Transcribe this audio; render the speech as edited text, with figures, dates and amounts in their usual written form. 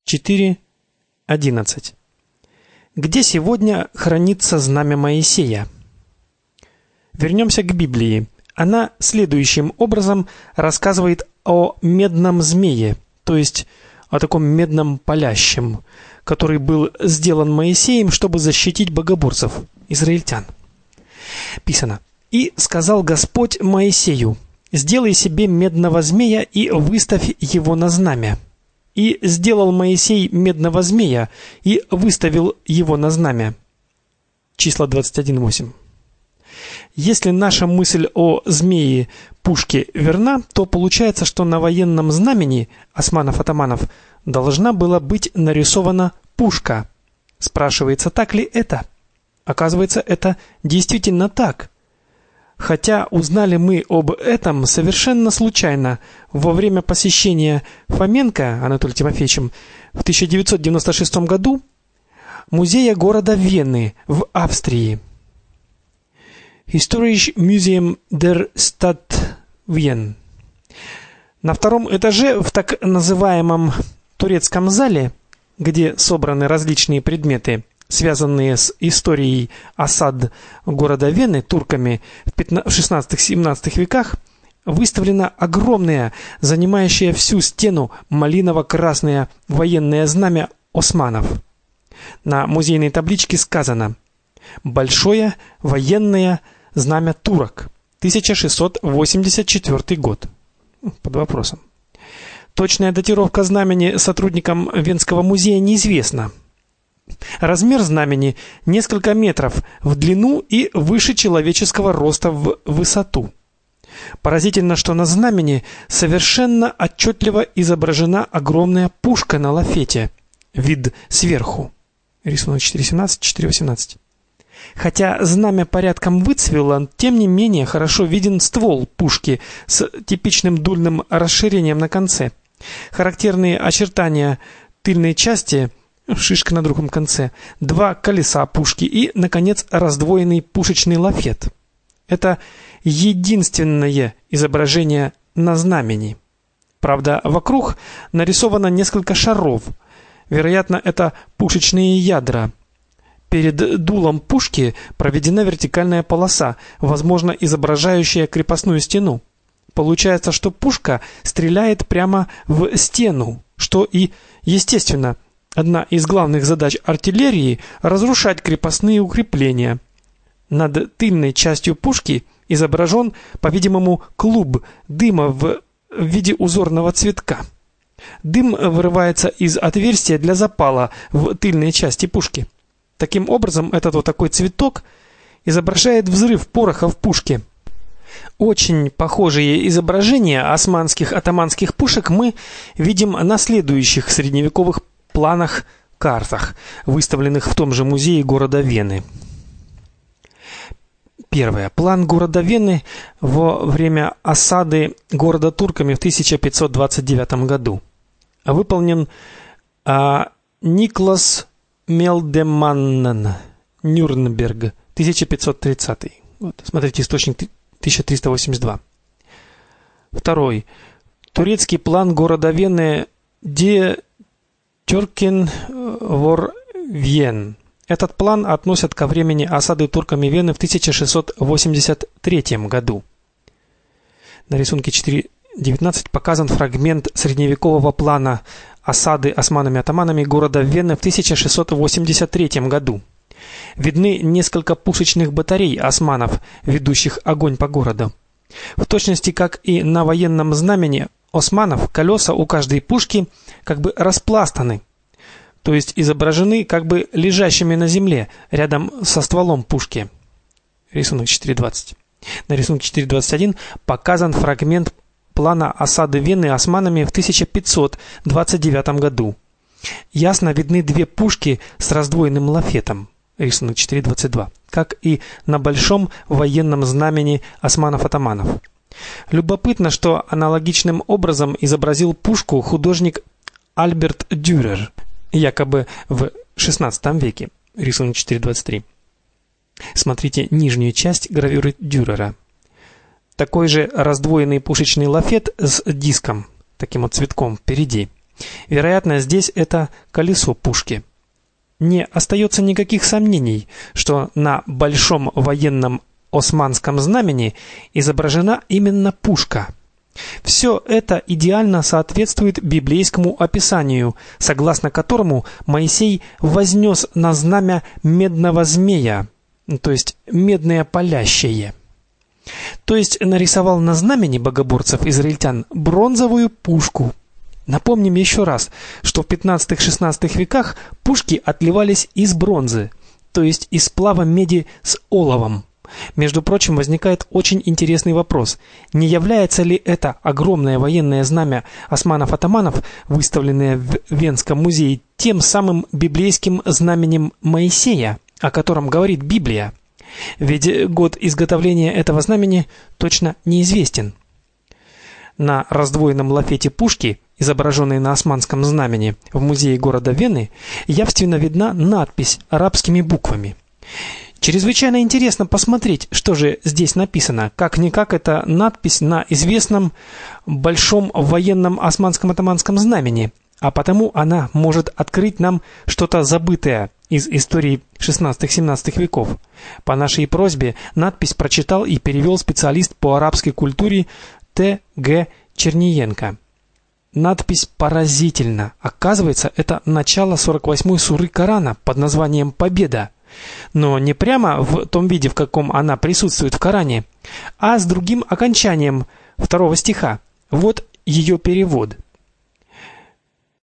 4:11. Где сегодня хранится знамя Моисея? Вернемся к Библии. Она следующим образом рассказывает о медном змее, то есть о таком медном палящем, который был сделан Моисеем, чтобы защитить богоборцев, израильтян. Писано: «И сказал Господь Моисею: сделай себе медного змея и выставь его на знамя. И сделал Моисей медного змея и выставил его на знамя». Числа 21:8. Если наша мысль о змее пушке верна, то получается, что на военном знамени османов-атаманов должна была быть нарисована пушка. Спрашивается, так ли это? Оказывается, это действительно так. Хотя узнали мы об этом совершенно случайно во время посещения Фоменко Анатолием Тимофеевичем в 1996 году музея города Вены в Австрии. Historisches Museum der Stadt Wien. На втором этаже в так называемом турецком зале, где собраны различные предметы, связанные с историей осад города Вены турками в 16-17 веках, выставлено огромное, занимающее всю стену малиново-красное военное знамя османов. На музейной табличке сказано: «Большое военное знамя турок, 1684 год». Под вопросом. Точная датировка знамени сотрудникам Венского музея неизвестна. Размер знамени несколько метров в длину и выше человеческого роста в высоту. Поразительно, что на знамени совершенно отчетливо изображена огромная пушка на лафете. Вид сверху. Рисунок 4.17, 4.18. Хотя знамя порядком выцвело, тем не менее хорошо виден ствол пушки с типичным дульным расширением на конце. Характерные очертания тыльной части, шишка на другом конце, два колеса пушки и, наконец, раздвоенный пушечный лафет. Это единственное изображение на знамени. Правда, вокруг нарисовано несколько шаров. Вероятно, это пушечные ядра. Перед дулом пушки проведена вертикальная полоса, возможно, изображающая крепостную стену. Получается, что пушка стреляет прямо в стену, что и, естественно, одна из главных задач артиллерии — разрушать крепостные укрепления. Над тыльной частью пушки изображен, по-видимому, клуб дыма в виде узорного цветка. Дым вырывается из отверстия для запала в тыльной части пушки. Таким образом, этот вот такой цветок изображает взрыв пороха в пушке. Очень похожие изображения османских атаманских пушек мы видим на следующих средневековых планах-картах, выставленных в том же музее города Вены. Первое. План города Вены во время осады города турками в 1529 году. Выполнен Никлас Мелдеманнен, Нюрнберг, 1530. Вот, смотрите, источник 1382. Второй. Турецкий план города Вены де Тюркен вор Вен. Этот план относят ко времени осады турками Вены в 1683 году. На рисунке 4.19 показан фрагмент средневекового плана осады османами-атаманами города Вены в 1683 году. Видны несколько пушечных батарей османов, ведущих огонь по городу. В точности, как и на военном знамени османов, колеса у каждой пушки как бы распластаны, то есть изображены как бы лежащими на земле рядом со стволом пушки. Рисунок 4.20. На рисунке 4.21 показан фрагмент плана осады Вены османами в 1529 году. Ясно видны две пушки с раздвоенным лафетом. Рисунок 4.22, как и на большом военном знамени османов-атаманов. Любопытно, что аналогичным образом изобразил пушку художник Альберт Дюрер, якобы в XVI веке. Рисунок 4.23. Смотрите нижнюю часть гравюры Дюрера. Такой же раздвоенный пушечный лафет с диском, таким вот цветком впереди. Вероятно, здесь это колесо пушки. Не остается никаких сомнений, что на большом военном османском знамени изображена именно пушка. Все это идеально соответствует библейскому описанию, согласно которому Моисей вознес на знамя медного змея, то есть медное палящее. То есть нарисовал на знамени богоборцев-израильтян бронзовую пушку. Напомним еще раз, что в 15-16 веках пушки отливались из бронзы, то есть из сплава меди с оловом. Между прочим, возникает очень интересный вопрос: не является ли это огромное военное знамя османов-атаманов, выставленное в Венском музее, тем самым библейским знаменем Моисея, о котором говорит Библия? Ведь год изготовления этого знамени точно неизвестен. На раздвоенном лафете пушки, изображенной на османском знамени в музее города Вены, явственно видна надпись арабскими буквами. Чрезвычайно интересно посмотреть, что же здесь написано. Как-никак это надпись на известном большом военном османском атаманском знамени, а потому она может открыть нам что-то забытое из истории 16-17 веков. По нашей просьбе надпись прочитал и перевел специалист по арабской культуре Т.Г. Черниенко. Надпись поразительна. Оказывается, это начало 48-й суры Корана под названием «Победа». Но не прямо в том виде, в каком она присутствует в Коране, а с другим окончанием 2 стиха. Вот ее перевод.